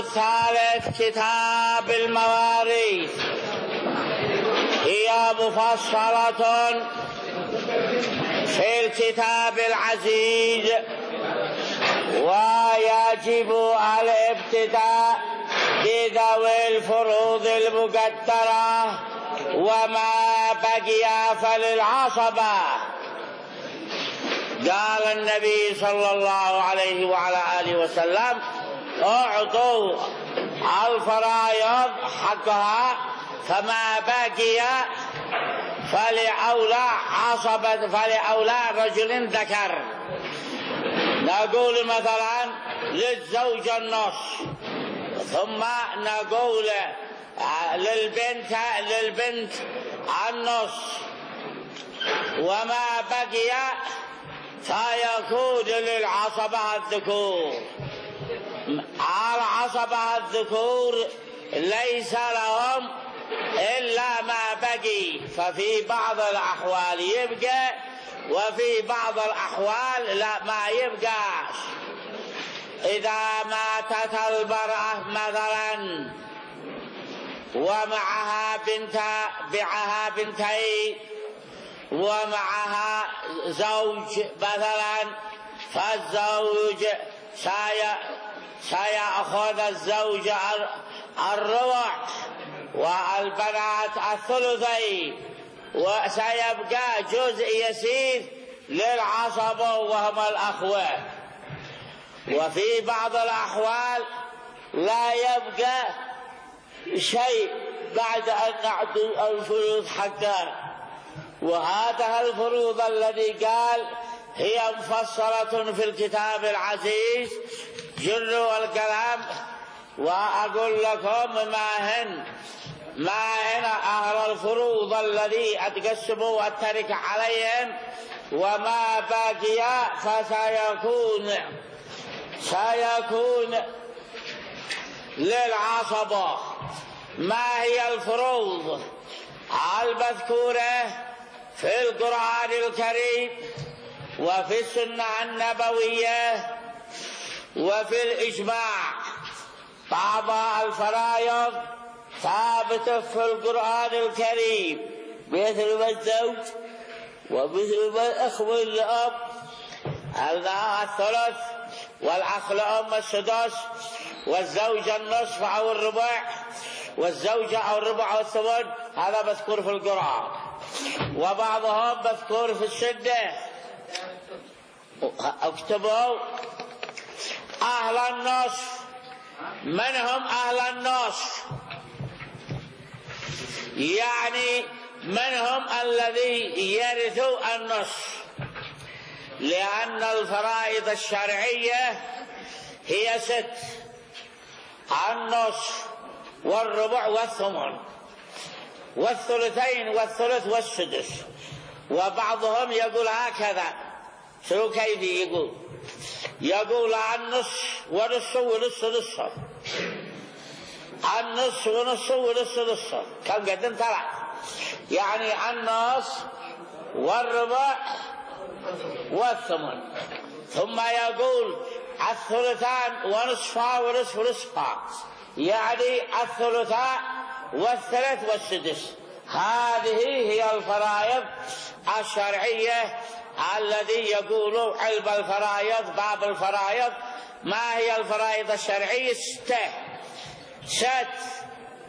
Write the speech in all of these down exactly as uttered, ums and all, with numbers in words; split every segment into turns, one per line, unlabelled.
الثالث كتاب المواريث، هي مفصلة في الكتاب العزيز، ويجب الابتداء بذوي الفروض المقدرة، وما بقي فللعصبة. قال النبي صلى الله عليه وعلى آله وسلم: اعطوا الفرائض حقها، فما بقي فلأولى عصبة فلأولى رجل ذكر. نقول مثلا للزوج النص، ثم نقول للبنت للبنت النص، وما بقي فيكون للعصبة الذكور. العصبة الذكور ليس لهم إلا ما بقي، ففي بعض الأحوال يبقى، وفي بعض الأحوال لا ما يبقاش. إذا ماتت المرأة مثلا ومعها بنت معها بنتين ومعها زوج مثلا، فالزوج سيأخذ الزوج الربع والبنات الثلثين، وسيبقى جزء يسير للعصبة وهم الأخوة. وفي بعض الأحوال لا يبقى شيء بعد أن نعطي الفروض حقها. وهذا الفروض الذي قال هي مفصلة في الكتاب العزيز، جروا الكلام وأقول لكم ما هن ما هن أهل الفروض الذي أتقسموا التركة عليهم، وما باقي فسيكون سيكون للعصبة. ما هي الفروض المذكورة في القرآن الكريم وفي السنة النبوية وفي الإجماع؟ بعض الفرائض ثابتة في القرآن الكريم، مثل ما الزوج ومثل ما الأخ والأب الثلث، والأخ لأم السدس، والزوج النصف أو الربع، والزوجة أو الربع أو الثمن. هذا مذكور في القرآن. وبعضهم مذكور في السنة. اكتبوا أهل النصف. من هم أهل النصف؟ يعني من هم الذي يرثوا النصف؟ لأن الفرائض الشرعية هي ست: النصف والربع والثمن والثلثين والثلث والسدس. وبعضهم يقول هكذا، شو كيف يقول؟ يقول النصف ونصف ونصف نصف، النصف ونصف ونصف نصف. كم قدم؟ ثلاث. يعني النصف والربع والثمن. ثم يقول الثلثان ونصفا ونصف نصفا، يعني الثلثاء والثلث والسدس. هذه هي الفرائض الشرعية الذي يقول علم الفرائض باب الفرائض. ما هي الفرائض الشرعية؟ ستة ست: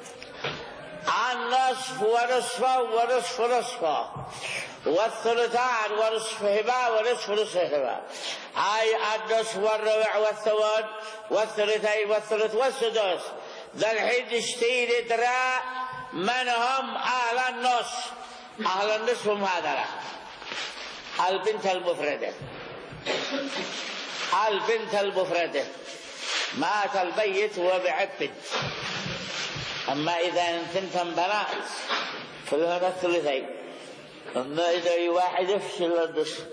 النصف ونصفه ونصف نصفه، والثلثان ونصفهما ونصف نصفهما، أي النصف والربع والثمن والثلثين والثلث والسدس. ذا الحين اشتي ندرى من هم أهل النصف. أهل النصف هم هذا: البنت المفردة. البنت المفردة مات البيت وبعد بنت. أما إذا ثنتم بنات فلهن الثلثين. أما إذا واحد يفشل النصف.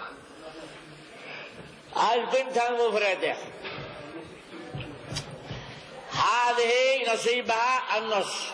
البنت المفردة هذه نصيبها النصف.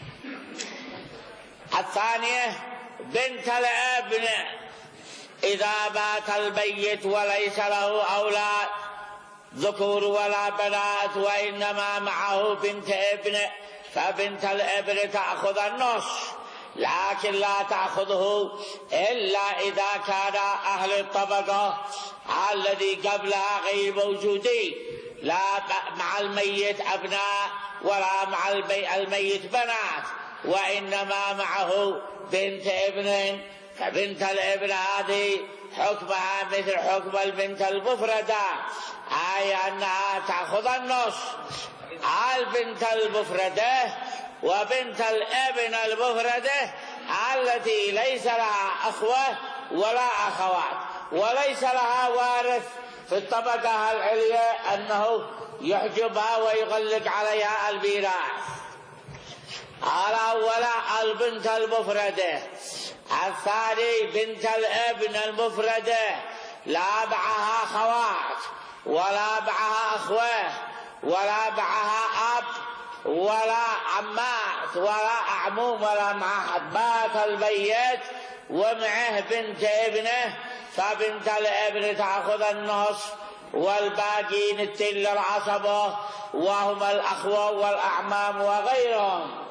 الثانية بنت الابن، إذا مات البيت وليس له أولاد ذكور ولا بنات، وإنما معه بنت ابن، فبنت الابن تأخذ النصف، لكن لا تأخذه إلا إذا كان أهل الطبقة الذي قبلها غير موجودين، لا مع الميت أبناء ولا مع الميت بنات، وإنما معه بنت ابن، فبنت الابن هذه حكمها مثل حكم البنت المفردة، أي أنها تأخذ النصف. البنت المفردة وبنت الابن المفردة التي ليس لها أخوة ولا أخوات وليس لها وارث في الطبقة العليا أنه يحجبها ويغلق عليها الميراث. الأول البنت المفردة، الثاني بنت الابن المفردة لا معها أخوات ولا معها أخوة ولا معها أب ولا عمات ولا أعموم ولا معها، مات الميت ومعه بنت ابنه، فبنت الابن تأخذ النصف، والباقين التل العصبة وهم الأخوة والأعمام وغيرهم.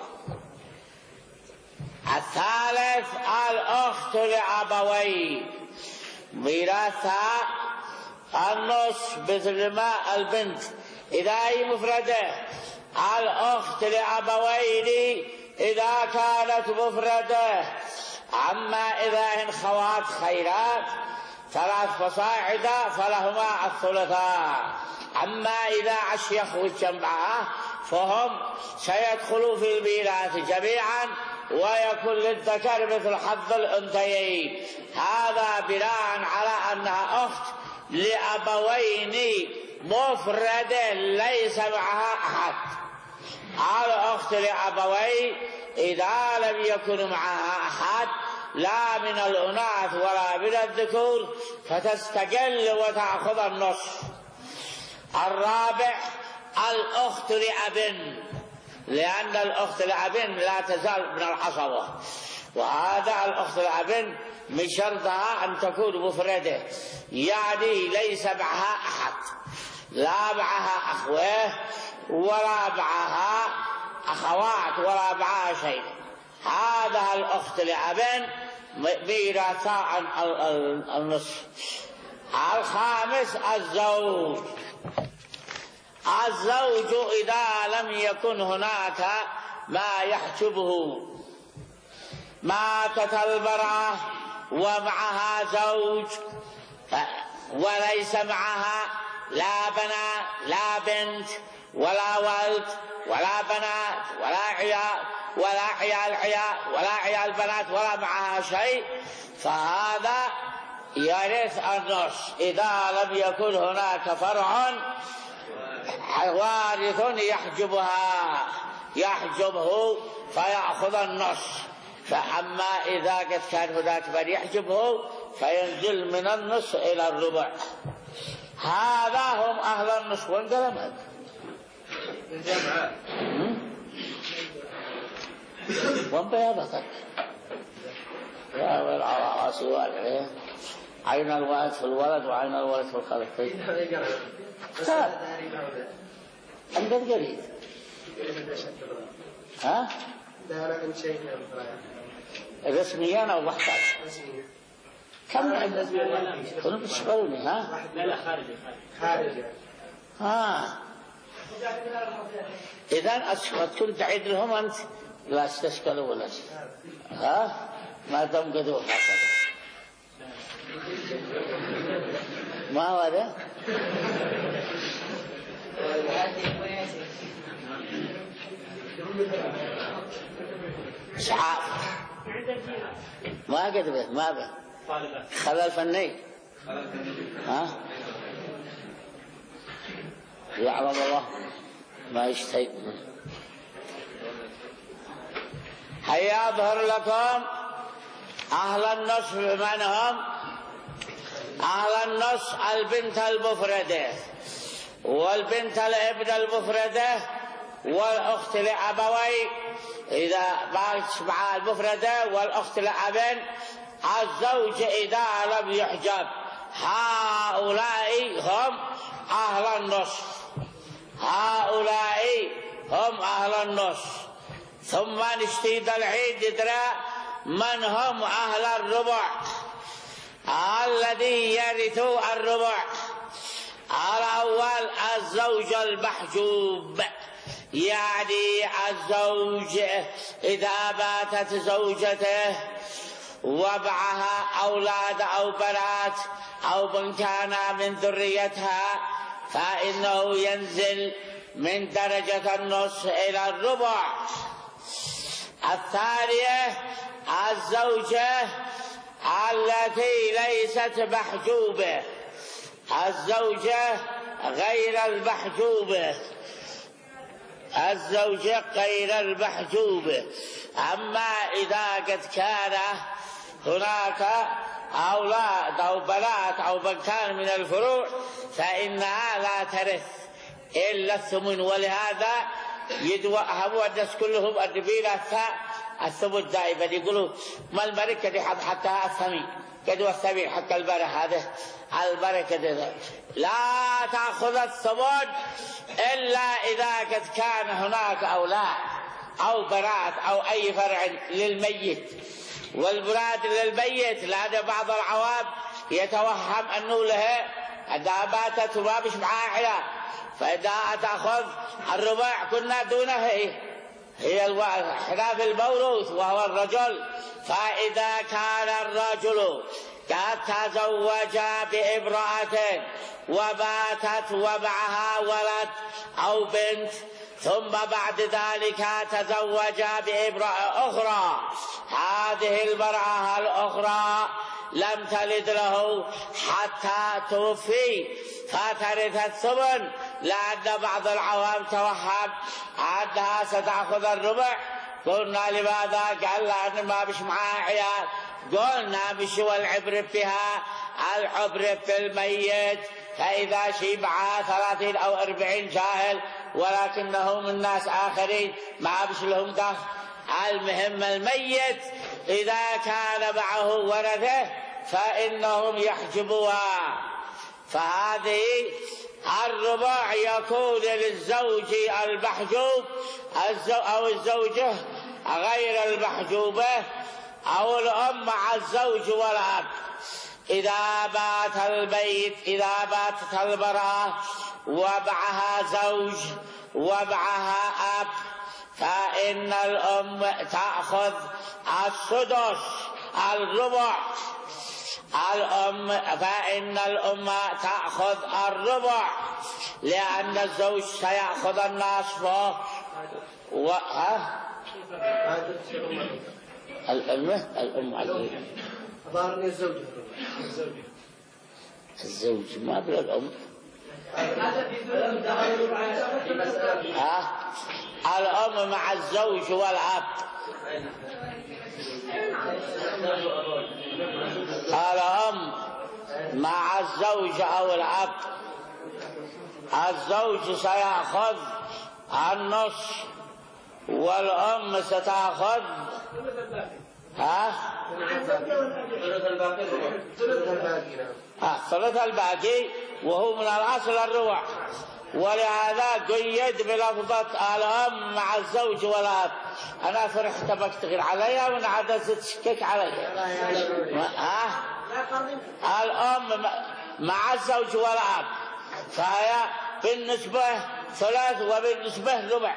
الثالث الأخت لأبوين، ميراثها النصف مثل ما البنت إذا هي مفردة، الأخت لأبوين إذا كانت مفردة. أما إذا هن خوات خيرات ثلاث فصاعد فلهما الثلثان. أما إذا أشيخوا الجمعة فهم سيدخلوا في الميراث جميعا، ويكون للذكر مثل حظ الأنثيين. هذا بناء على أنها أخت لأبوين مفردة ليس معها أحد. الأخت لأبوين إذا لم يكن معها أحد لا من الأناث ولا من الذكور فتستقل وتأخذ النصف. الرابع الأخت لأب، لأن الأخت لأب لا تزال من العصبة، وهذا الأخت لأب من شرطها أن تكون مفردة، يعني ليس معها أحد، لا معها أخوة ولا معها أخوات ولا معها شيء. هذا الأخت لأب ميراثها النصف. الخامس الزوج، الزوج إذا لم يكن هناك ما يحجبه، ماتت المرأة ومعها زوج وليس معها لا بنات لا بنت ولا ولد ولا بنات ولا عيال ولا عيال عيال ولا عيال بنات ولا معها شيء، فهذا يرث النصف إذا لم يكن هناك فرع وارث يحجبها يحجبه فيأخذ النصف. فأما إذا قد كان هناك من يحجبه فينزل من النصف إلى الربع. هذا هم أهل النصف. وين قلمت الجمعة وين بيضتك يا والعواصي والعين، عين الولد في الولد وعين الولد في الخلق. كتاب عند القريب ها رسميا أو وحدات كم عندك كنوا بتشغلوني ها لا لا خارجي خارجي ها. إذن أسكت كنت تعيد لهم أنت لا استشكلوا ولا شيء ها ما دام قدوا هكذا ما هو هذا إسعاف ما قد به ما به خلل فني ها يعلم الله ما يشتهي. هيا أظهر لكم أهل النصف من هم. أهل النصف البنت المفردة والبنت الابن المفردة والأخت لأبوي إذا بقت مع المفردة والأخت لأب، الزوج إذا لم يحجب. هؤلاء هم أهل النصف، هؤلاء هم أهل النصف. ثم نشتيد العيد ندرى من هم أهل الربع الذي يرث الربع. الأول الزوج المحجوب، يعني الزوج إذا باتت زوجته ومعها أولاد أو بنات أو من كان من ذريتها فإنه ينزل من درجة النصف إلى الربع. الثانية الزوجة التي ليست محجوبة، الزوجة غير المحجوبة، الزوجة غير المحجوبة. أما إذا قد كان هناك أولاد أو بنات أو من كان من الفروع فإنها لا ترث إلا الثمن. ولهذا يدوهم الناس كلهم النبيلة الثمن دائما يقولوا ما البركة حتى الثمين كدوا الثمين حتى البركة هذا البركة ده. لا تأخذ الثمن إلا إذا قد كان هناك أولاد أو بنات أو أي فرع للميت. والبنات للميت لأن بعض العوام يتوهم أنه لها إذا باتت وما مش معها عيال فإذا تأخذ الربع كنا دونها هي خلاف الموروث وهو الرجل. فإذا كان الرجل قد تزوج بامرأة وباتت ومعها ولد أو بنت ثم بعد ذلك تزوج بامرأة أخرى، هذه المرأة الأخرى لم تلد له حتى توفي فترث الثمن، لأن بعض العوام توهم أنها ستأخذ الربع. قلنا لماذا؟ قال لأن ما بش معها عيال. قلنا مش والعبر بها العبر في الميت، فإذا شي معها ثلاثين أو أربعين جاهل ولكنه من ناس آخرين ما بش لهم دخل. المهم الميت إذا كان معه ورثه فإنهم يحجبوها. فهذه الربع يكون للزوج المحجوب أو الزوجة غير المحجوبة أو الأم مع الزوج والأب. إذا بات البيت إذا باتت المرأة ومعها زوج ومعها أب فإن الأم تأخذ السدس الربع. الأم فإن الأم تأخذ الربع لأن الزوج سيأخذ النصف. و... ها؟ الأم الأم على الزوج الزوج ما بلا الأم. ها؟ الأم مع الزوج والأب. الأم مع الزوج أو الأب، الزوج سيأخذ النصف والأم ستأخذ ها ثلث الباقي وهو من الأصل الربع. ولهذا قيد بلفظة الأم مع الزوج والأب. أنا فرحت بكتغير عليها وأنا عادة تشكك عليها. ها الأم مع الزوج والأب فهي بالنسبة ثلاث وبالنسبة ربع.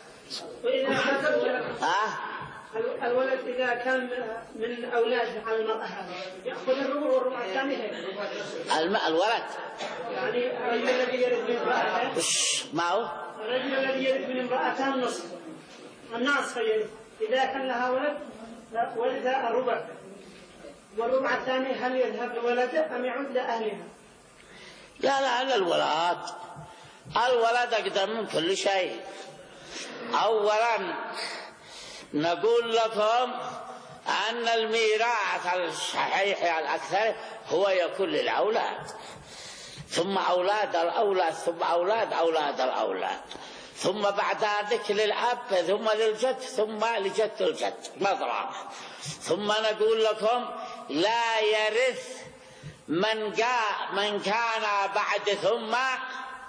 ها
الولد إذا كان من أولاد على المرأة يأخذ الربع والربع الثاني.
الماء الولد
يعني الرجل الذي يرث من امرأته
ما هو
الرجل الذي يرث من امرأته النصف النصف يرث. إذا كان لها ولد ولد الربع والربع الثاني هل يذهب لولده أم يعود لأهلها؟
لا لا لا الولد الولد أقدم من كل شيء. أولا نقول لكم أن الميراث الصحيح الأكثر هو يكون للأولاد ثم أولاد الأولاد ثم أولاد أولاد الأولاد ثم بعد ذلك للأب ثم للجد ثم لجد الجد مضرب. ثم نقول لكم لا يرث من جاء من كان بعد ثم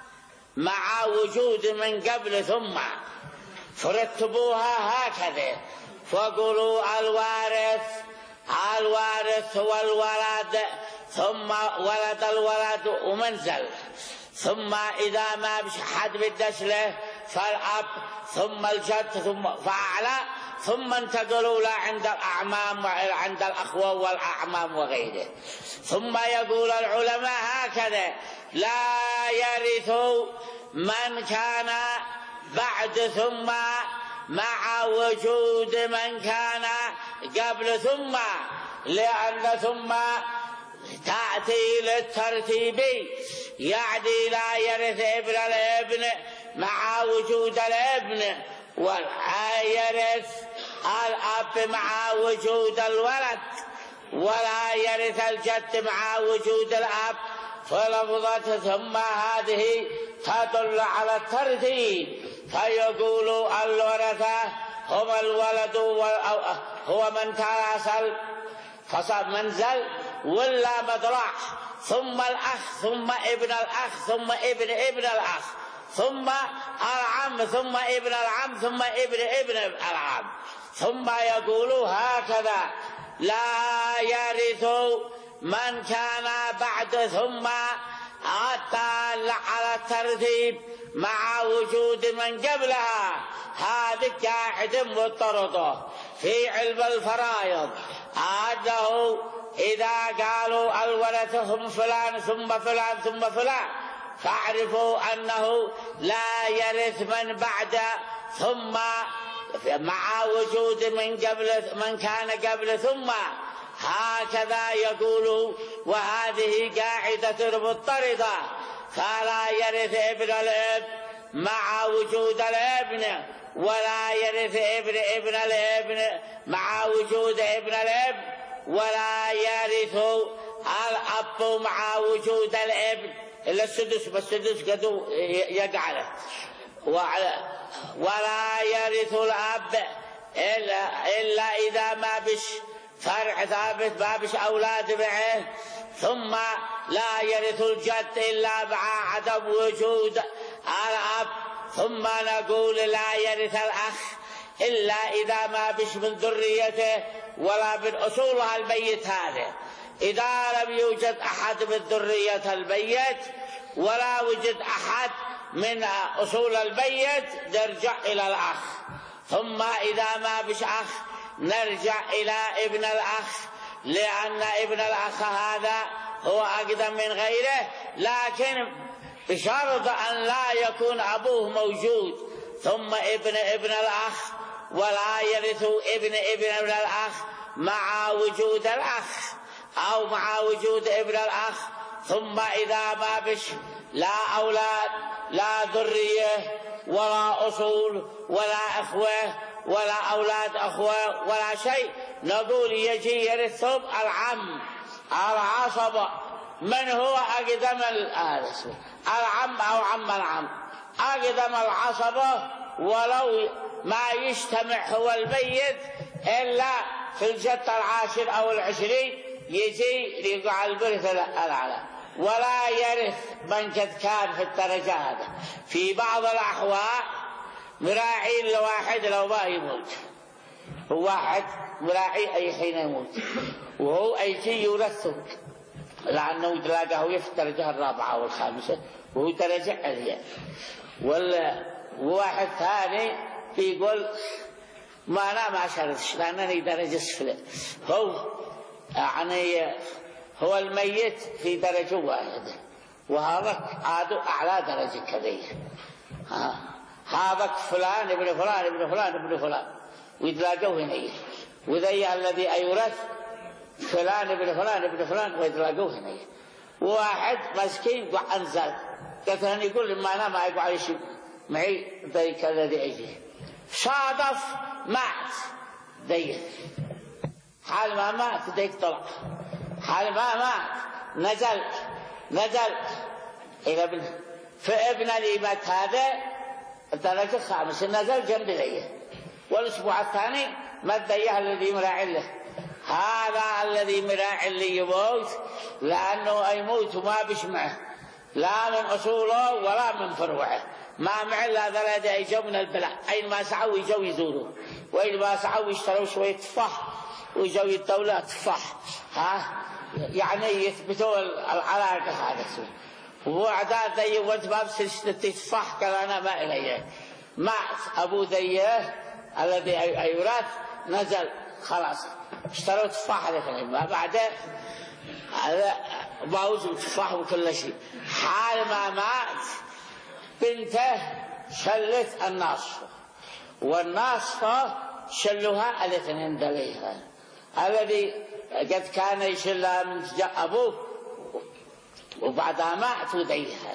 مع وجود من قبل ثم، فرتبوها هكذا، فقولوا الوارث الوارث هو الولد، ثم ولد الولد ومنزل، ثم إذا ما بش حد بدش له فالأب، ثم الجد، ثم فأعلى، ثم انتقلوا له عند الأعمام وعند الأخوة والأعمام وغيره. ثم يقول العلماء هكذا: لا يرث من كان بعد ثم مع وجود من كان قبل ثم، لأن ثم تأتي للترتيب، يعني لا يرث ابن الابن مع وجود الابن، ولا يرث الأب مع وجود الولد، ولا يرث الجد مع وجود الأب. فلفظة ثم هذه تدل على الترتيب، فيقول الورثة هم الولد هو من تواصل فصار منزل ولا مدرع، ثم الأخ، ثم ابن الأخ، ثم ابن ابن الأخ، ثم العم، ثم ابن العم، ثم ابن ابن العم. ثم يقول هكذا: لا يرث من كان بعد ثم، الدال على الترتيب مع وجود من قبلها. هذه قاعدة مضطردة في علم الفرائض، أنه إذا قالوا الورثة هم فلان ثم فلان ثم فلان، فاعرفوا أنه لا يرث من بعد ثم مع وجود من قبل من كان قبل ثم. هكذا يقول، وهذه قاعدة مضطردة، فلا يرث ابن الاب مع وجود الابن، ولا يرث ابن ابن الابن مع وجود ابن الابن، ولا يرث الأب مع وجود الابن إلا السدس، بالسدس قد يجعله، ولا يرث الأب إلا, إلا إذا ما بش فرع ثابت، ما بش أولاد معه. ثم لا يرث الجد إلا مع عدم وجود الأب. ثم نقول لا يرث الأخ إلا إذا ما بش من ذريته ولا من أصولها الميت. هذا إذا لم يوجد أحد من ذرية الميت ولا وجد أحد من أصول الميت نرجع إلى الأخ. ثم إذا ما بش أخ نرجع إلى ابن الأخ، لأن ابن الأخ هذا هو أقدم من غيره، لكن بشرط أن لا يكون أبوه موجود. ثم ابن ابن الأخ، ولا يرث ابن ابن ابن الأخ مع وجود الأخ أو مع وجود ابن الأخ. ثم إذا ما بش لا أولاد لا ذرية ولا أصول ولا أخوة ولا أولاد أخوة ولا شيء، نقول يجي يرثهم العم العصبة. من هو أقدم العم أو عم العم؟ أقدم العصبة، ولو ما يجتمع هو الميت إلا في الجد العاشر أو العشرين يجي يقع البرث الأعلى. ولا يرث من قد كان في الدرجة هذا. في بعض الأحوال مراعي لواحد لو ما يموت، هو واحد مراعي أي حين يموت، وهو أي شيء يورثه، لأنه تلاقاه في الدرجة الرابعة والخامسة وهو درجة عليا. وواحد ثاني يقول ما أنا ما شرطش لأنني درجة سفلى، هو يعني هو الميت في درجة واحدة، وهذا عاد أعلى درجة كذية. هذا فلان ابن فلان ابن فلان ابن فلان، ويتلاقوه هنا. وذي الذي يورث فلان ابن فلان ابن فلان ويتلاقوه هنا. واحد مسكين وأنزل كثيرا يقول ما أنا ما يقع شيء معي ذيك الذي أجي صادف مات ذي، حال ما مات ذيك طلع، حال ما مات نزل نزل إلى ابن فابن الإمات هذا الدرجة الخامسة نزل جنب ذي. والأسبوع الثاني مد ذيه الذي مراعي له. هذا الذي مراعي اللي يموت لأنه يموت ما بيسمعه، لا من أصوله ولا من فروعه، ما مع إلا ذلك يجوا من البلاد، أينما سعوا يجوا يزوروا، وأينما سعوا يشتروا شوية تفاح ويجوا الدولة تفاح، ها يعني يثبتوا العلاقة هذا الشيء. وعداد ذي وانت باب سلسلة تفاح قال أنا ما إليه، مات أبو ذيه الذي أيورات نزل خلاص اشتروا تفاح هذا، ما بعده هذا باوز وتفاح وكل شيء. حال ما مات بنته شلت الناصفة، والناصفة شلوها الاثنين دليها، الذي قد كان يشلها من أبوه وبعدها مات وديها.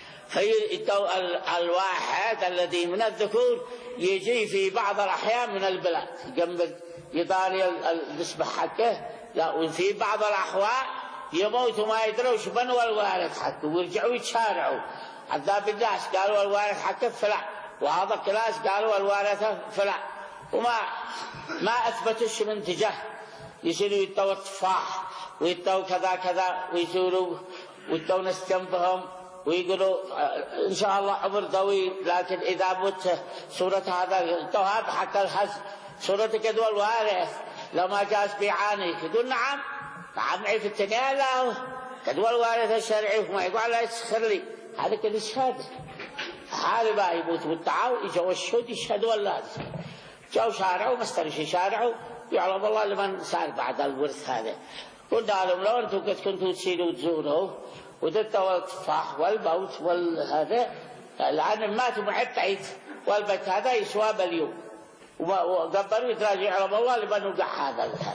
فيدوا الواحد الذي من الذكور يجي في بعض الأحيان من البلاد جنب يضاري النسبة حقه، لا وفي بعض الأحوال يموت وما يدروش من هو الوارث حقه، ويرجعوا يتشارعوا عذاب الناس قالوا الوارث حقه فلان، وهذا الكلاس قالوا الوارث فلان، وما ما أثبتش من تجاه يصيروا يتوا التفاح ويتوا كذا كذا ويزوروا ويتوا نستنبهم ويقولوا إن شاء الله عمر طويل، لكن إذا مت صورة هذا التوهاب حتى الحز صورة كدوى الوارث لو ما جاز بيعاني يقول نعم نعم في التنين له كدوى الوارث الشرعي وما يقول الله يسخر لي هذا كده الشهادة. حال بقى يموت والتعاو يجوا الشهود يشهدوا الله جو شارعوا ما استرشي شارعوا يعلم الله لمن صار بعد الورث هذا. قلنا لهم لو أنتم قد كنتوا تسيروا وتزوروا ودتوا التفاح والبوت والهذا لأن ماتوا معتعيد والبيت هذا يسوى باليوم وقبلوا يتراجع على الله لمن وقع هذا هذا.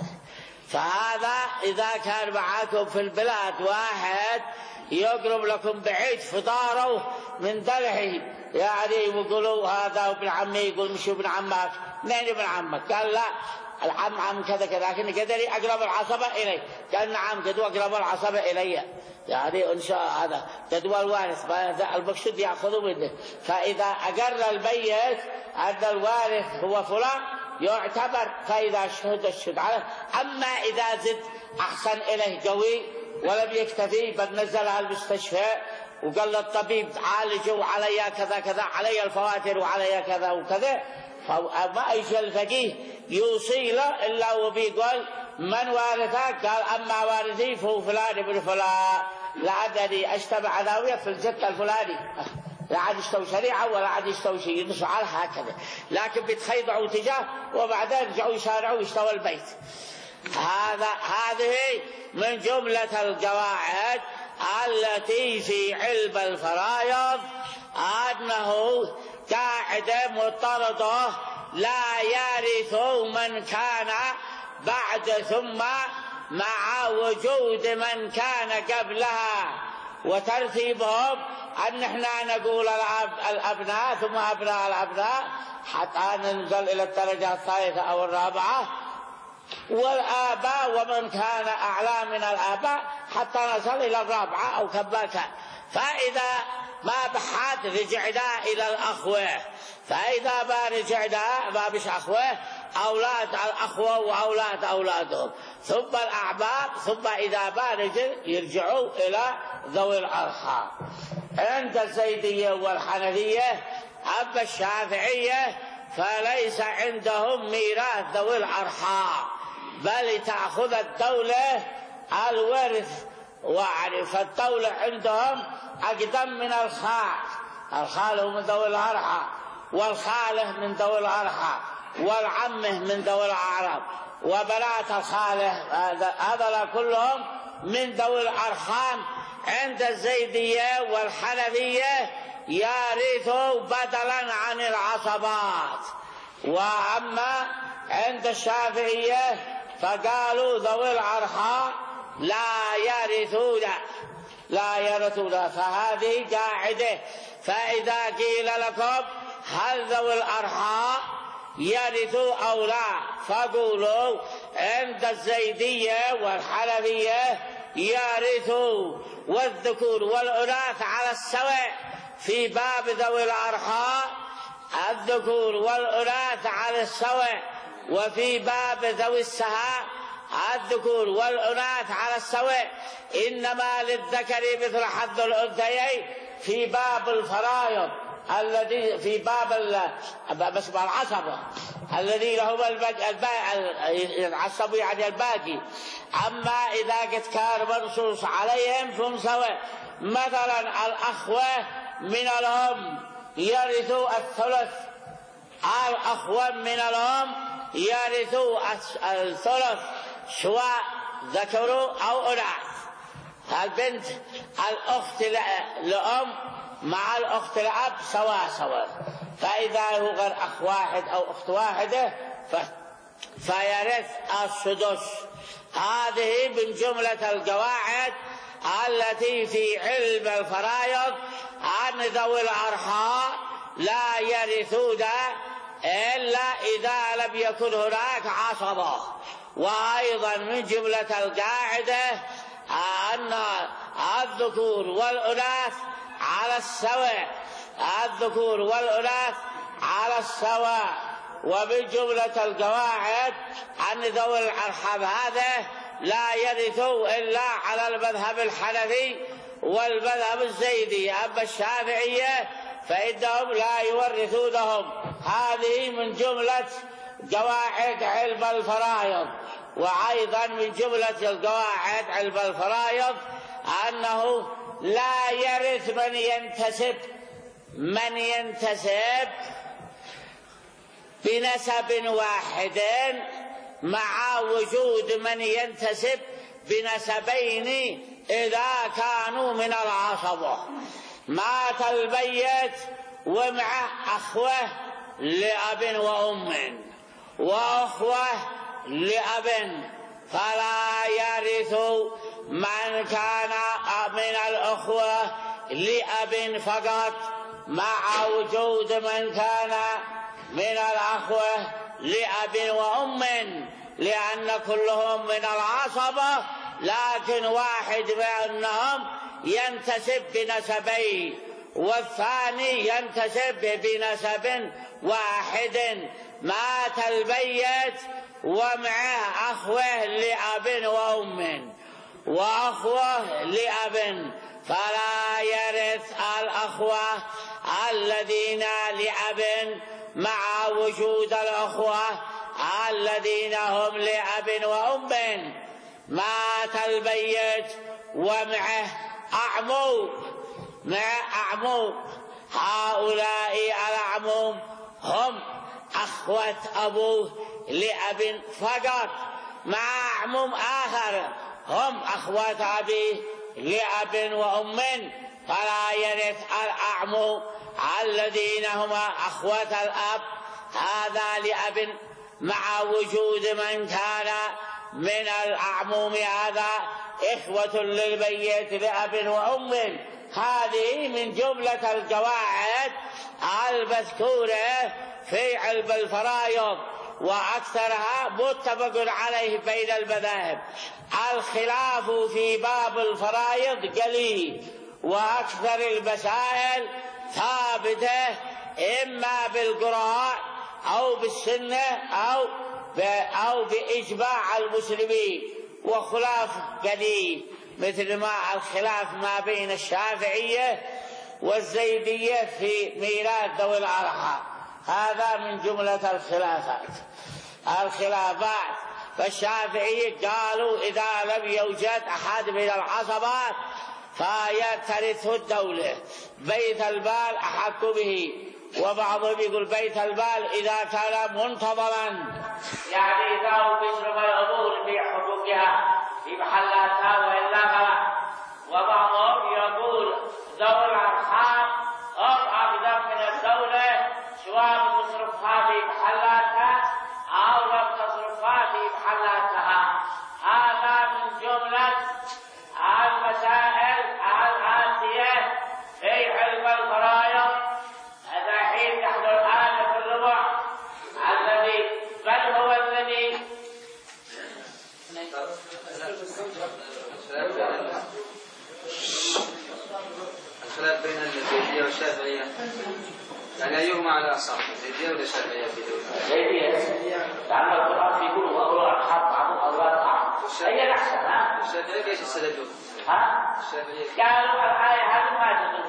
فهذا إذا كان معاكم في البلاد واحد يقرب لكم بعيد فطاروا من دلحه يعني يقولوا هذا ابن عمي، يقول مش ابن عمك، مين ابن عمك؟ قال لا العم عم كذا كذا، لكن قدري أقرب العصبة إلي، قال نعم قد أقرب العصبة إلي، يعني إن شاء هذا قد الوارث المقصود يأخذوا منه. فإذا أقر البيت أن الوارث هو فلان يعتبر، فإذا شهد الشهد عليه. أما إذا زد أحسن إليه قوي ولم يكتفي بل نزلها المستشفى وقال للطبيب عالجوا علي كذا كذا، علي الفواتر وعلي كذا وكذا، فما يجي الفقيه يوصي له إلا وبيقول من وارثك؟ قال أما وارثي فهو فلان ابن فلان، لعدني أجتمع ذاوية في الجد الفلاني، لا عاد يستوي شريعة ولا عاد يستوي شيء، ينصوا على هكذا، لكن بيتخيضعوا تجاه وبعدين يرجعوا يشارعوا ويستوى البيت. هذا هذه من جملة القواعد التي في علم الفرائض، أنه قاعدة مضطردة لا يرث من كان بعد ثم مع وجود من كان قبلها. وترتيبهم أن احنا نقول الأب الأبناء ثم أبناء الأبناء حتى ننزل إلى الدرجة الثالثة أو الرابعة، والآباء ومن كان أعلى من الآباء حتى نصل إلى الرابعة أو كما كان. فإذا ما بحد رجعنا إلى الأخوة، فإذا ما رجعنا ما بش أخوة أولاد الأخوة وأولاد أولادهم ثم الأعمام، ثم إذا ما رجع يرجعوا إلى ذوي الأرحام. عند الزيدية والحنفية أما الشافعية فليس عندهم ميراث ذوي الأرحام، بل تأخذ الدولة الورث، وعرف الدولة عندهم أقدم من الخال، الخال هو من ذوي الأرحام، والخاله من ذوي الأرحام، والعمه من ذوي الأعراب، وبنات الخاله هذا كلهم من ذوي الأرحام. عند الزيدية والحنفية يرثوا بدلا عن العصبات. وأما عند الشافعية فقالوا ذوي الأرحام لا يرثون لا يرثون. فهذه قاعدة. فإذا قيل لكم هل ذوي الأرحام يرثوا أو لا، فقولوا عند الزيدية والحنفية يرثوا، والذكور والأناث على السواء في باب ذوي الأرحام، الذكور والأناث على السواء، وفي باب ذوي السهام الذكور والأناث على السواء، إنما للذكر مثل حظ الأنثيين في باب الفرائض الذي في باب العصبة الذي لهم العصب يعني الباقي. أما إذا قد كان منصوص عليهم فهم سواء. مثلا الأخوة من الأم يرثوا الثلث، الأخوة من الأم يرثوا الثلث سواء ذكروا أو أناث. البنت الأخت لأم مع الأخت لأب سواء سواء، فإذا هو غير أخ واحد أو أخت واحدة فيرث السدس. هذه من جملة القواعد التي في علم الفرائض أن ذوي الأرحام لا يرثون إلا إذا لم يكن هناك عصبة. وأيضا من جملة القاعدة أن الذكور والأناث على السواء، الذكور والأناث على السواء. ومن جملة القواعد أن ذوي الأرحام هذا لا يرثوا إلا على المذهب الحنفي والمذهب الزيدي. أما الشافعية فإنهم لا يورثونهم. هذه من جملة قواعد علم الفرائض. وأيضا من جملة القواعد علم الفرائض أنه لا يرث من ينتسب من ينتسب بنسب واحد مع وجود من ينتسب بنسبين إذا كانوا من العصبة. مات الميت ومعه أخوة لأب وأم وأخوة لأب، فلا يرث من كان من الأخوة لأب فقط مع وجود من كان من الأخوة لأب وأم، لأن كلهم من العصبة، لكن واحد منهم ينتسب بنسبين والثاني ينتسب بنسب واحد. مات الميت ومعه أخوة لأب وأم وأخوة لأب، فلا يرث الأخوة الذين لأب مع وجود الأخوة الذين هم لأب وأم. مات الميت ومعه أعموم مع أعموم، هؤلاء الأعموم هم أخوة أبوه لأب فقط مع أعموم آخر هم أخوة أبيه لأب وأم، فلا يرث الأعموم الذين هما أخوة الأب هذا لأب مع وجود من كان من الأعموم هذا إخوة للميت لأب وأم. هذه من جملة القواعد المذكورة في علم الفرائض، وأكثرها متفق عليه بين المذاهب. الخلاف في باب الفرائض قليل، وأكثر المسائل ثابتة إما بالقرآن أو بالسنة أو أو بإجماع المسلمين، وخلاف قليل مثل ما الخلاف ما بين الشافعية والزيدية في ميراث ذوي الأرحام. هذا من جملة الخلافات الخلافات فالشافعية قالوا إذا لم يوجد أحد من العصبات فيترثه الدولة، بيت المال أحق به. وبعضهم يقول بيت المال إذا كان منتظما، يعني إذا هو بيصرف الأمور في حقوقها في محلاتها وإلا فلا. وبعضهم يقول ذوي الأرحام هم أقدم من الدولة سواء تصرفها في محلاتها أو لم تصرفها في محلاتها. هذا من جملة المسائل الآتية في علم الفرائض. هذا حين نحن الآن في الربع الذي بل هو الذي
الخلاف بين الزيدية والشافعية، يعني أيهما على أصح، الزيدية ولا الشافعية؟
الزيدية، لأن القرآن يقول وأولو الأرحام بعضهم والطعام. هي الأحسن. ها؟
الشافعية ايش استدلوا؟
ها؟
الشافعية
قالوا الآية هذه ما تدوش.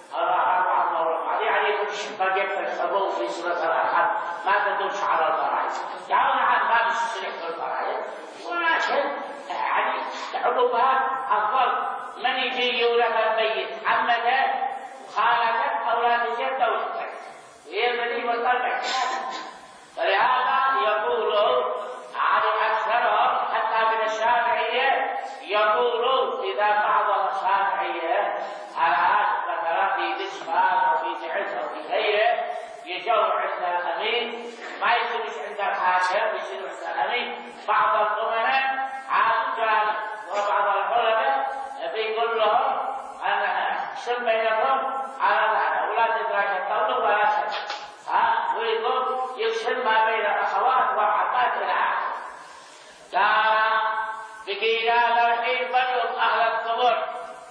يعني قد يكتسبوا في سورة الأحد ما تدوش على الفرائض. قالوا نعم ما بيصلح في الفرائض، ولكن يعني عقوبها أفضل. من يجي يولد الميت عمته خالتك أولاد جدة وجدك هي الذي والطلع. فلهذا يقولوا على أكثرهم حتى من الشافعية يقولوا إذا بعض الشافعية على هذا مثلا في دشمال أو في تعز أو في غيره يجوا عند الأمين ما يكونش عند الحاكم يصيروا عند الأمين. بعض الأمراء عاد جاء وبعض العلماء بيقول لهم أن سم بينكم على أولاد إدراك الطول ولا شك. ها ويقول يقسم ما بين الأخوات والعمات إلى آخره. قال بقينا لو الحين بنوا أهل القبور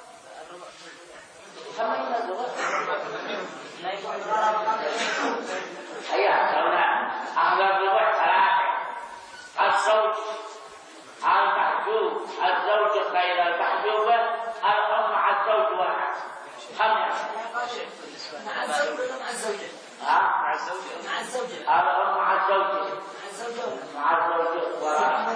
هيا هنا أهل الربع ثلاثة: الزوج، المحجوب، الزوج غير المحجوبة، الأم مع الزوج واحد. خمسة.
مع الزوج ولا مع الزوجة؟
ها؟
مع الزوجة. مع الزوجة.
الأم مع الزوج.
مع الزوجة.
مع الزوج واحد.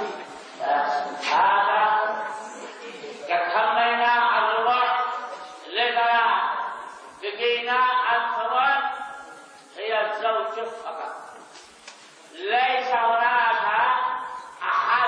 هذا قد خمينا الربع لثلاث، بقينا الثمن هي الزوج فقط. ليس هناك أحد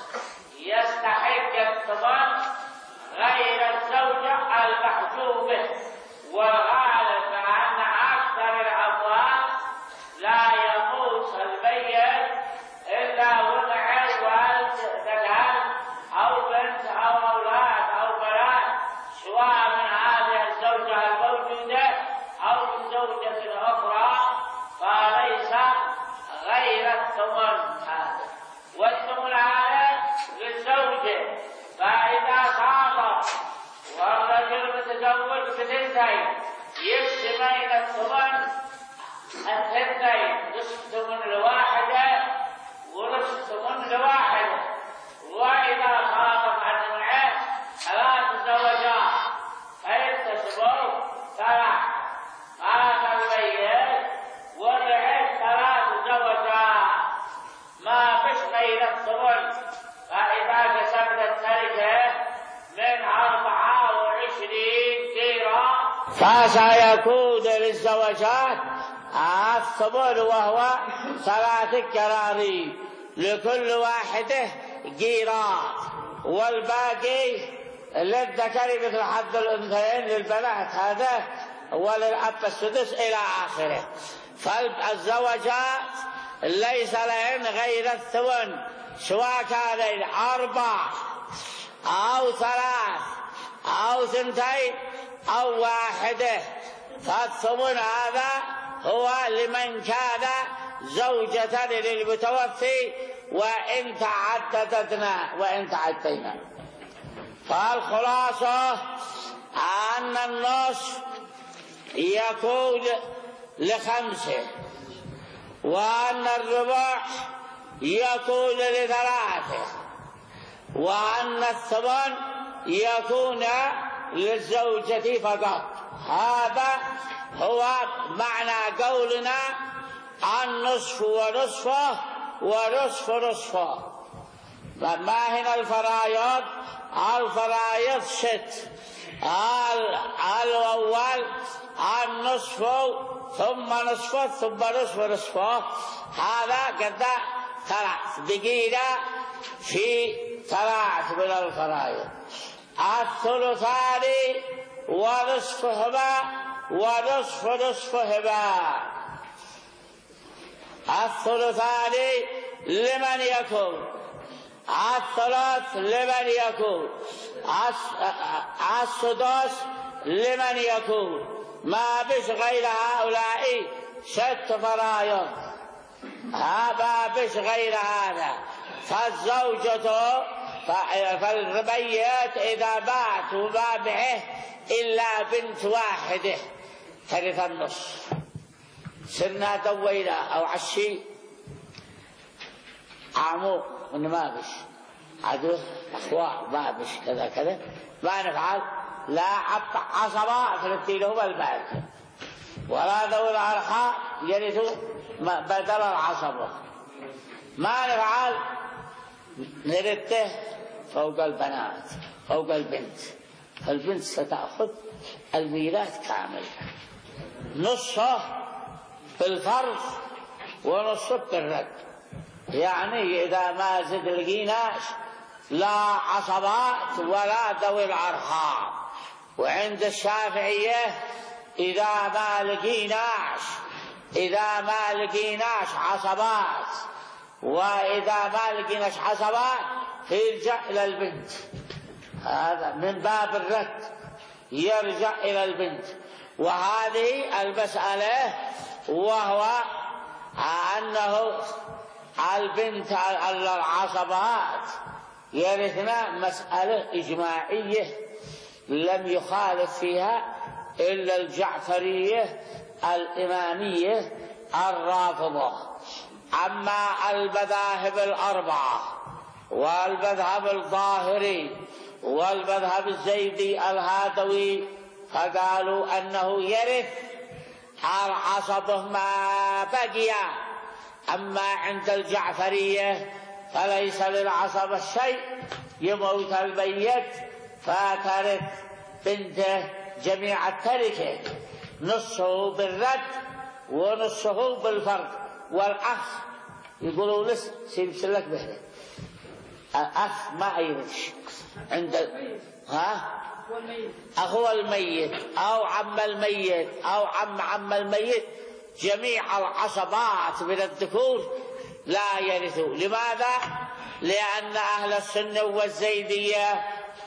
يستحق الثمن غير الزوجة المحجوبة. والغالب أن أكثر الأموال لا يموت الميت إلا وضع والد ذكر أو بنت أو أولاد أو بنات، سواء من هذه الزوجة الموجودة أو الزوجة الأخرى، فليس غير الثمن هذا. والثمن هذا للزوجة. فإذا صادر والرجل متزوج بثنتين يقسمين الثمن الثنتين، نصف ثمن لواحدة ونصف ثمن لواحدة. وإذا خاطب عن العين ثلاث زوجات فيكتسبوا ثلاث، هذا الميت والعين ثلاث زوجات ما فيش غير الثمن. فإذا كسبت التركة من أربعة وعشرين ديرة فسيكون للزوجات الثمن وهو ثلاث كراري لكل واحدة قيراط، والباقي للذكر مثل حظ الأنثيين للبنات هذا وللأب السدس إلى آخره. فالزوجات ليس لهن غير الثمن سواء كان أربع أو ثلاث أو ثنتين أو واحدة. فالثمن هذا هو لمن كان زوجة للمتوفي وإن تعددنا وإن تعدينا. فالخلاصة أن النصف يكون لخمسة، وأن الربع يكون لثلاثة، وأن الثمن يكون للزوجة فقط. هذا هو معنى قولنا النصف ونصفه ونصف نصفه. ما هنا الفرايض؟ الفرايض ست: الأول النصف ثم نصفه ثم نصف نصفه. هذا قد ثلاث، بقينا في ثلاث من الفرايض: الثلثان ونصفهما ونصف نصفهما. الثلثان لمن يكون، الثلاث لمن يكون، السدس لمن يكون. ما بش غير هؤلاء ست فرايض، ما بش غير هذا. فالزوجة فالميت إذا مات وما معه إلا بنت واحدة ترث النصف. سرنا دوينا أو عشي عمو من ما بش عدو أخوة ما مش كذا كذا ما نفعل. لا عصبة فلتيلهم البعض ولا ذوي الأرحام يرثوا بدل العصبة. ما نفعل نرثه فوق البنات فوق البنت، فالبنت ستأخذ الميراث كامل، نصه بالفرض ونصه بالرد. يعني إذا ما زد لقيناش لا عصبات ولا ذوي الأرحام. وعند الشافعية إذا ما لقيناش إذا ما لقيناش عصبات وإذا ما لقيناش عصبات يرجع إلى البنت، هذا من باب الرد يرجع إلى البنت. وهذه المسألة وهو أنه البنت العصبات يرثنا مسألة إجماعية لم يخالف فيها إلا الجعفرية الإمامية الرافضة. أما المذاهب الأربعة والمذهب الظاهري والمذهب الزيدي الهادوي فقالوا أنه يرث العصبة ما بقي. أما عند الجعفرية فليس للعصبة شيء، يموت الميت فترث بنته جميع التركة، نصه بالرد ونصه بالفرض. والأخ يقولوا لس سيبسلك به الأخ ما يرثش عند ها أخو الميت أو عم الميت أو عم عم الميت، جميع العصبات من الذكور لا يرثوا. لماذا؟ لأن أهل السنة والزيدية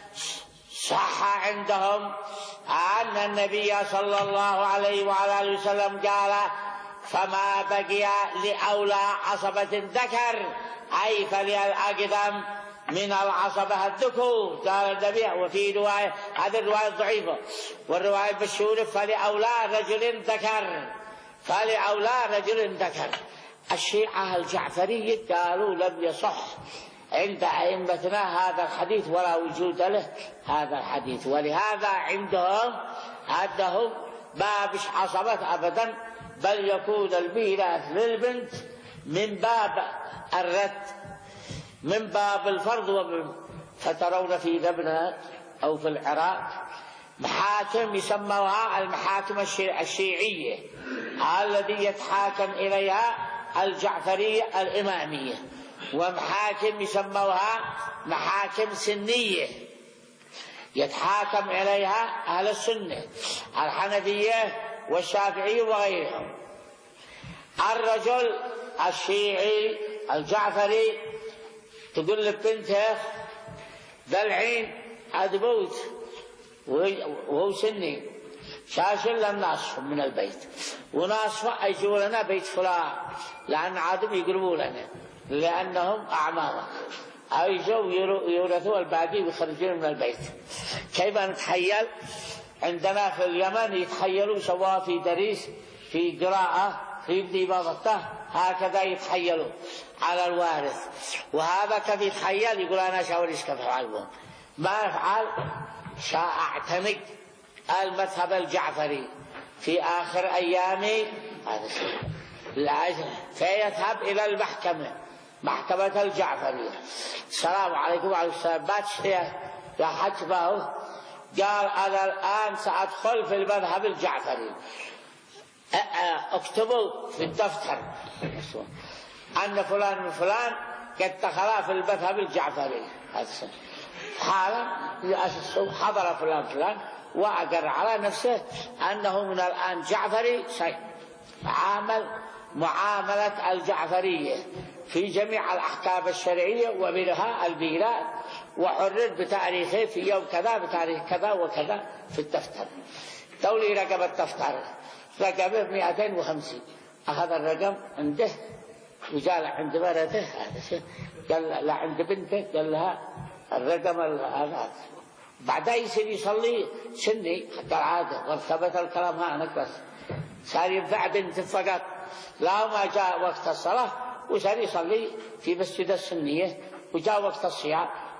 صح عندهم أن النبي صلى الله عليه وعلى آله وسلم قال فما بقي لأولى عصبة ذكر، أي فللأقدم من العصبة الذكور. قال النبي. وفي رواية هذه الرواية ضعيفة، والرواية مشهورة فلأولى رجل ذكر فلأولى رجل ذكر. الشيعة الجعفرية قالوا لم يصح عند أئمتنا هذا الحديث ولا وجود له هذا الحديث، ولهذا عندهم أنهم ما بش عصبة أبدا، بل يكون الميراث للبنت من باب الرد من باب الفرض. ومن فترون في لبنان أو في العراق محاكم يسموها المحاكم الشيعية الذي يتحاكم إليها الجعفرية الإمامية، ومحاكم يسموها محاكم سنية يتحاكم إليها أهل السنة الحنفية والشافعية وغيرهم. الرجل الشيعي الجعفري تقول لك بنته ذا العين عدبوت وهو سني شاشل لم ناصفهم من البيت، وناصفه يجوا لنا بيت فلان لأن عادم يقربوا لنا لأنهم أعمامك، أو يجوا يورثوا الباقي ويخرجون من البيت. كيف نتخيل عندنا في اليمن يتخيلوا سواء في دريس في قراءة في ديباضته هكذا يتخيلوا على الوارث، وهذا كيف يتخيل يقول أنا شاوريش كيف أفعلهم. ما أفعل أعتمد المذهب الجعفري في آخر أيامي هذا الشيء فيذهب إلى المحكمة محكمة الجعفرية. السلام عليكم وعليكم السلام. بعد شيء يا حجبه قال أنا الآن سأدخل في المذهب الجعفري، اكتبوا في الدفتر أن فلان من فلان قد دخل في المذهب الجعفري. حالا حضر فلان فلان وأقر على نفسه أنه من الآن جعفري، عامل معاملة الجعفرية في جميع الأحكام الشرعية ومنها الميراث، وحرر بتاريخه في يوم كذا بتاريخ كذا وكذا في الدفتر. دولي رقم الدفتر رقمه مئتين وخمسين، أخذ الرقم عنده وجاء عند مرته قال لا عند بنته قال لها الرقم هذا. بعدها يصير يصلي سني حتى العادة وارتبط الكلام هانك بس صار ينفع بنت فقط، لا ما جاء وقت الصلاة وصار يصلي في مسجد السنية وجاء وقت الصيام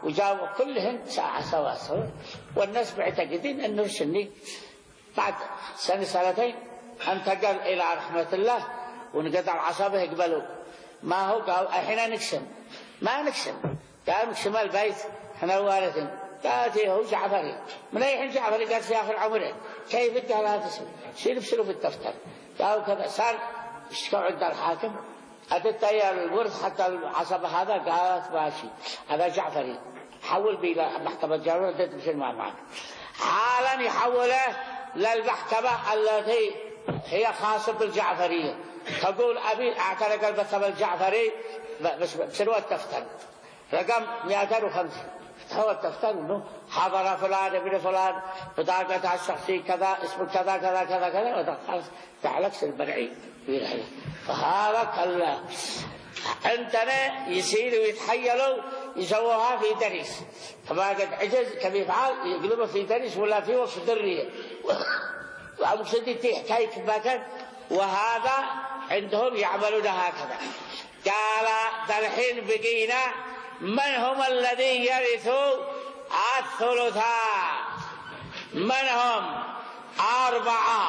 وجاوا كلهم ساعة سوا سوا، والناس معتقدين أنه السني بعد سنة سنتين انتقل إلى رحمة الله ونقطع العصابة يقبلوا. ما هو قال الحين نقسم، ما نقسم، قال نقسم البيت احنا وارثين. قالت هو جعفري، من أي حين جعفري؟ قال في آخر عمره. كيف انت لا تسوي؟ شيل بسلوا في الدفتر. قالوا كذا. صار اشتكوا عند الحاكم، أتت الورث حتى العصبة هذا، قالت ماشي هذا جعفري، حول بي إلى محكمة جعفر أتت بسل معك. حالا يحوله للمحكمة التي هي خاصة بالجعفرية، تقول أبي اعترق البثب الجعفري بس بسلوا الدفتر رقم مئتين وخمسة. هو الدفتر انه حضر فلان ابن فلان بطاقة الشخصي كذا اسم كذا كذا كذا كذا ودخل تعلق البرعي. فهذا كلا عندنا يصيروا يتحيلوا يسووها في درس، فما قد عجز كم يفعل يقلبه في درس ولا في وصف درية ومقصدي حكاية باكر. وهذا عندهم يعملون هكذا. قال الحين بقينا من هم الذي يرثوا الثلثان؟ من هم؟ أربعة.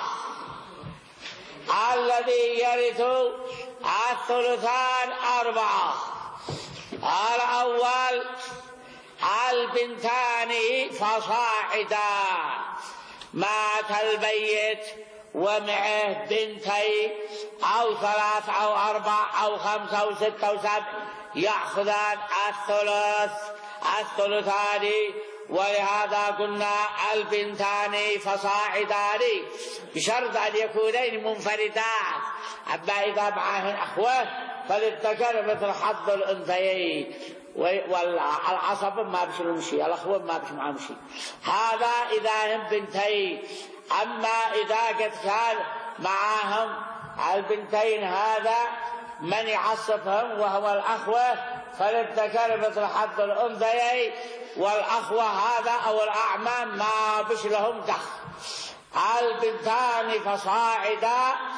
الذي يرثوا الثلثان أربعة. الأول البنتان فصاعدا، مات البيت ومعه بنتي أو ثلاث أو أربع أو خمسة أو ستة أو سبع يأخذان الثلث الثلثان. ولهذا قلنا البنتان فصاعدان بشرط أن يكونين منفردات. أما إذا معهن أخوة فللذكر مثل حظ الأنثيين، والعصب ما بيصيروا شيء، الأخوة ما بيصيروا معهم شيء. هذا إذا هم بنتين. أما إذا قد كان معهم البنتين هذا من يعصبهم وهو الأخوة فللذكر مثل حظ الأنثيين، والأخوة هذا أو الأعمام ما بش لهم دخل. البنتان فصاعدا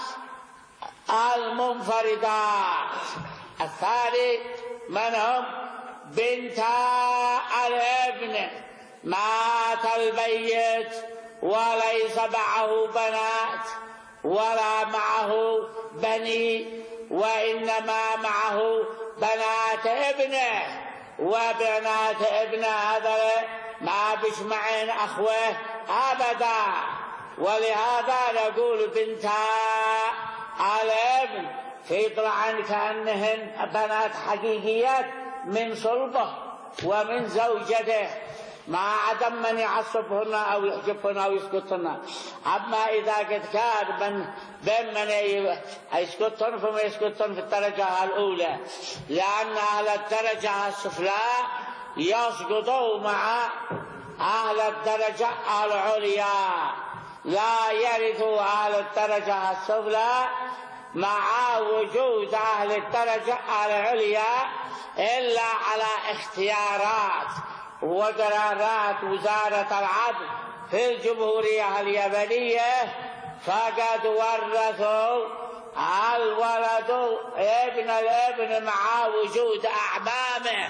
المنفردات. الثاني من هم؟ بنتا الابن، مات البيت وليس معه بنات ولا معه بني، وإنما معه بنات ابنه، وبنات ابنه هذا ما بش معين أخوه أبدا. ولهذا نقول بنتا الابن في طلعا كأنهن بنات حقيقيات من صلبه ومن زوجته، مع عدم من يعصبهن أو يحجبهن أو يسكتهن. أما إذا قد كان من بين من يسكتهن فما يسكتهن في الدرجة الأولى، لأن أهل الدرجة السفلى يسقطوا مع أهل الدرجة العليا، لا يرثوا أهل الدرجة السفلى مع وجود أهل الدرجة العليا إلا على اختيارات وقرارات وزارة العدل في الجمهورية اليمنية. فقد ورثوا الولد ابن الابن مع وجود أعمامه،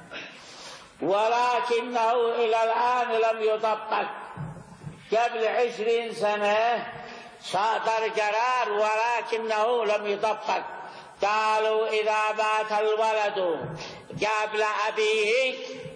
ولكنه إلى الآن لم يطبق. قبل عشرين سنة صدر قرار ولكنه لم يطبق. قالوا إذا مات الولد قبل أبيه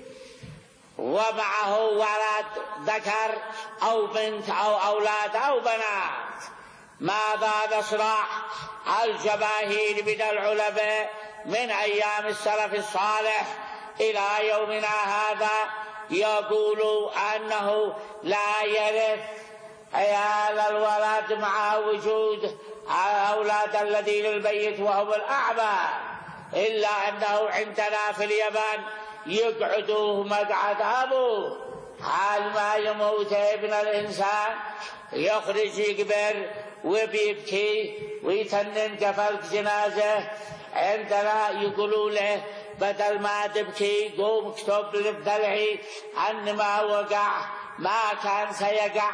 ومعه ولد ذكر أو بنت أو أولاد أو بنات، ماذا نصنع؟ الجماهير من العلماء من أيام السلف الصالح إلى يومنا هذا يقولوا أنه لا يرث عيال الولد مع وجود أولاد الذين البيت وهم الأعمى، إلا أنه عندنا في اليمن يقعدوه مقعد أبوه، حال ما يموت ابن الإنسان يخرج يكبر وبيبكي ويتنن كفل جنازة. عندنا يقولوا له بدل ما تبكي قوم اكتب للدلعي أن ما وقع ما كان سيقع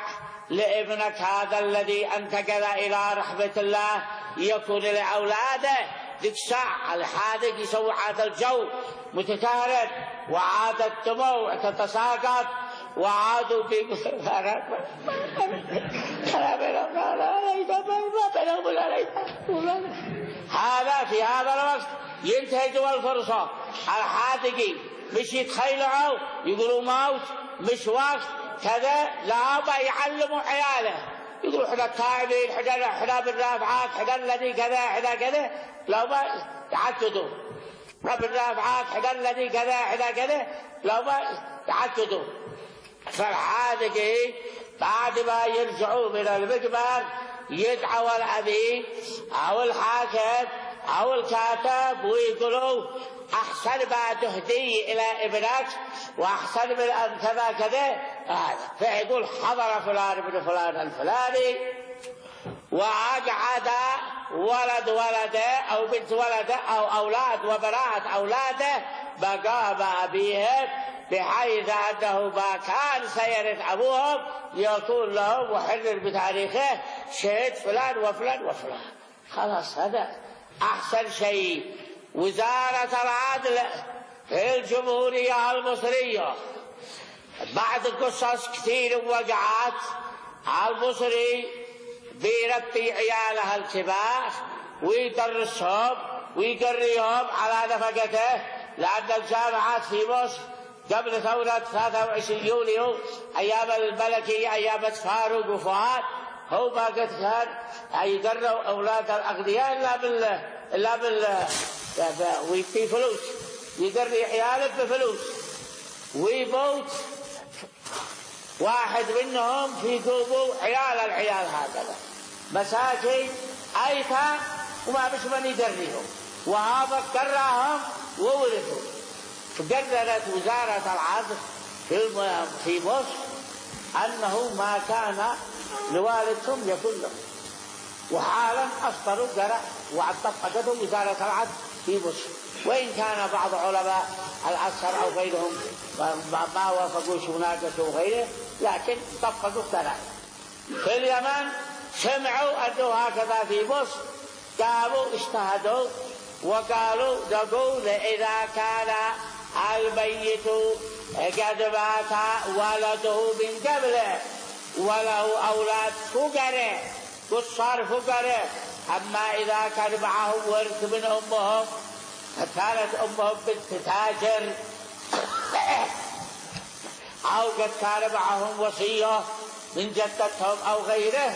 لابنك هذا الذي انتقل إلى رحمة الله يكون لأولاده ذيك الساعة الحادق يسوي عاد الجو متكهرب وعاد الدموع تتساقط وعادوا ب هذا في هذا الوقت ينتهزوا الفرصة الحادقي مش يتخيلوا يقولوا موت مش وقت كذا لا يعلموا عياله يقولوا احنا التائبين احنا احنا بالرافعات احنا الذي كذا احنا كذا لو ما يعتدوا احنا بالرافعات احنا الذي كذا احنا كذا لو ما يعتدوا. فالحادقي بعد ما يرجعوا من المقبر يدعوا الأمين أو الحاكم أو الكاتب ويقولوا أحسن ما تهدي إلى ابنك وأحسن من أن كذا كذا هذا. فيقول حضر فلان بن فلان الفلاني وأقعد ولد ولده أو بنت ولده أو أولاد وبنات أولاده مقام أبيهم بحيث أنه ما كان سيرث أبوهم يكون لهم وحرر بتاريخه شهد فلان وفلان وفلان. خلاص هذا أحسن شيء. وزارة العدل في الجمهورية المصرية بعد قصص كثير وقعت المصري بيربي عياله الكبار ويدرسهم ويقريهم على نفقته، لأن الجامعات في مصر قبل ثورة ثلاثة وعشرين يوليو أيام الملكي أيام فاروق وفؤاد هو ما قد كان يقروا أولاد الأغنياء إلا بال إلا بال ويبي فلوس يقري عياله بفلوس ويموت واحد منهم في قلبه عيال العيال هكذا مساكين أيتام وما بش من يقريهم وهذا قراهم وورثوا. فقررت وزارة العدل في مصر أنه ما كان لوالدهم يكون له، وحالا أصدروا قرار وطبقته وزارة العدل في مصر. وإن كان بعض علماء الأزهر أو غيرهم ما وافقوا شناقته وغيره لكن طبقوا قرار. في اليمن سمعوا أنه هكذا في مصر قاموا اجتهدوا وقالوا نقول إذا كان الميت قد مات ولده من قبله وله أولاد فقراء قصار فقراء، أما إذا كان معهم ورث من أمهم كانت أمهم بنت تاجر أو قد كان معهم وصية من جدتهم أو غيره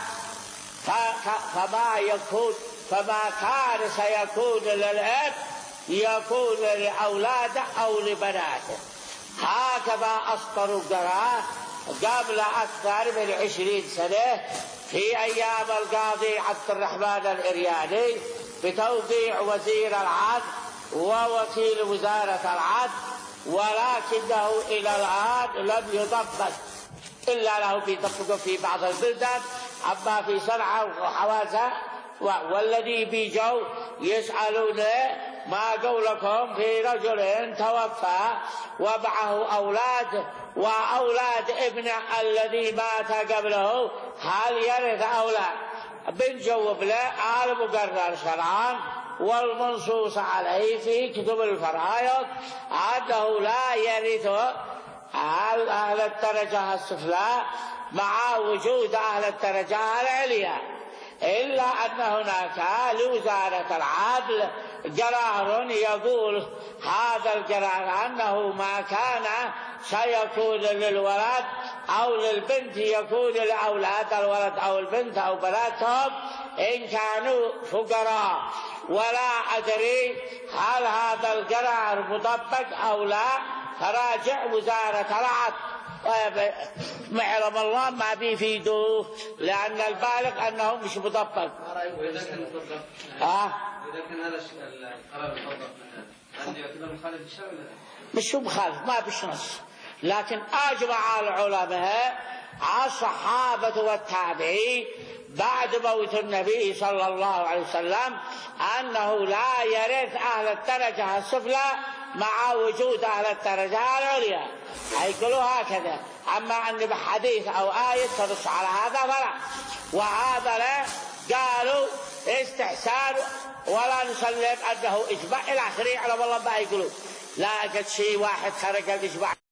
فما يكون فما كان سيكون للأب يكون لأولاده أو لبناته. هكذا أصدروا قرار قبل أكثر من عشرين سنة في أيام القاضي عبد الرحمن العرياني بتوقيع وزير العدل ووكيل وزارة العدل، ولكنه إلى الآن لم يطبق إلا له بيطبقه في بعض البلدان، أما في صنعاء وحوازة والذي بيجوا يسألون ما قولكم في رجل توفى ومعه أولاد وأولاد ابنه الذي مات قبله هل يرث أولاد؟ بنجاوب له على مقرر شرعا والمنصوص عليه في كتب الفرائض أنه لا يرث أهل الدرجة السفلى مع وجود أهل الدرجة العليا، إلا أن هناك لوزارة العدل قرار يقول هذا القرار أنه ما كان سيكون للولد أو للبنت يكون لأولاد الولد أو البنت أو بناتهم إن كانوا فقراء. ولا أدري هل هذا القرار مطبق أو لا، فراجع وزارة العدل معلم الله ما بيفيدوه لأن البالغ أنه مش مطبق.
وإذا كان مطبق
آه
إذا كان هذا القرار مطبق هل يعتبر مخالف للشرع ولا لا؟
مش مخالف ما بش نص، لكن أجمع العلماء الصحابة والتابعين بعد موت النبي صلى الله عليه وسلم أنه لا يرث أهل الدرجة السفلى مع وجود أهل الدرجة العليا، يقولوا هكذا. أما أن بحديث أو آية تنص على هذا فلا. وهذا قالوا استحسان إحسان ولا نسلم أنه إجماع إلى آخره. على والله ما يقولون لا أجد شيء واحد خرج الإجماع.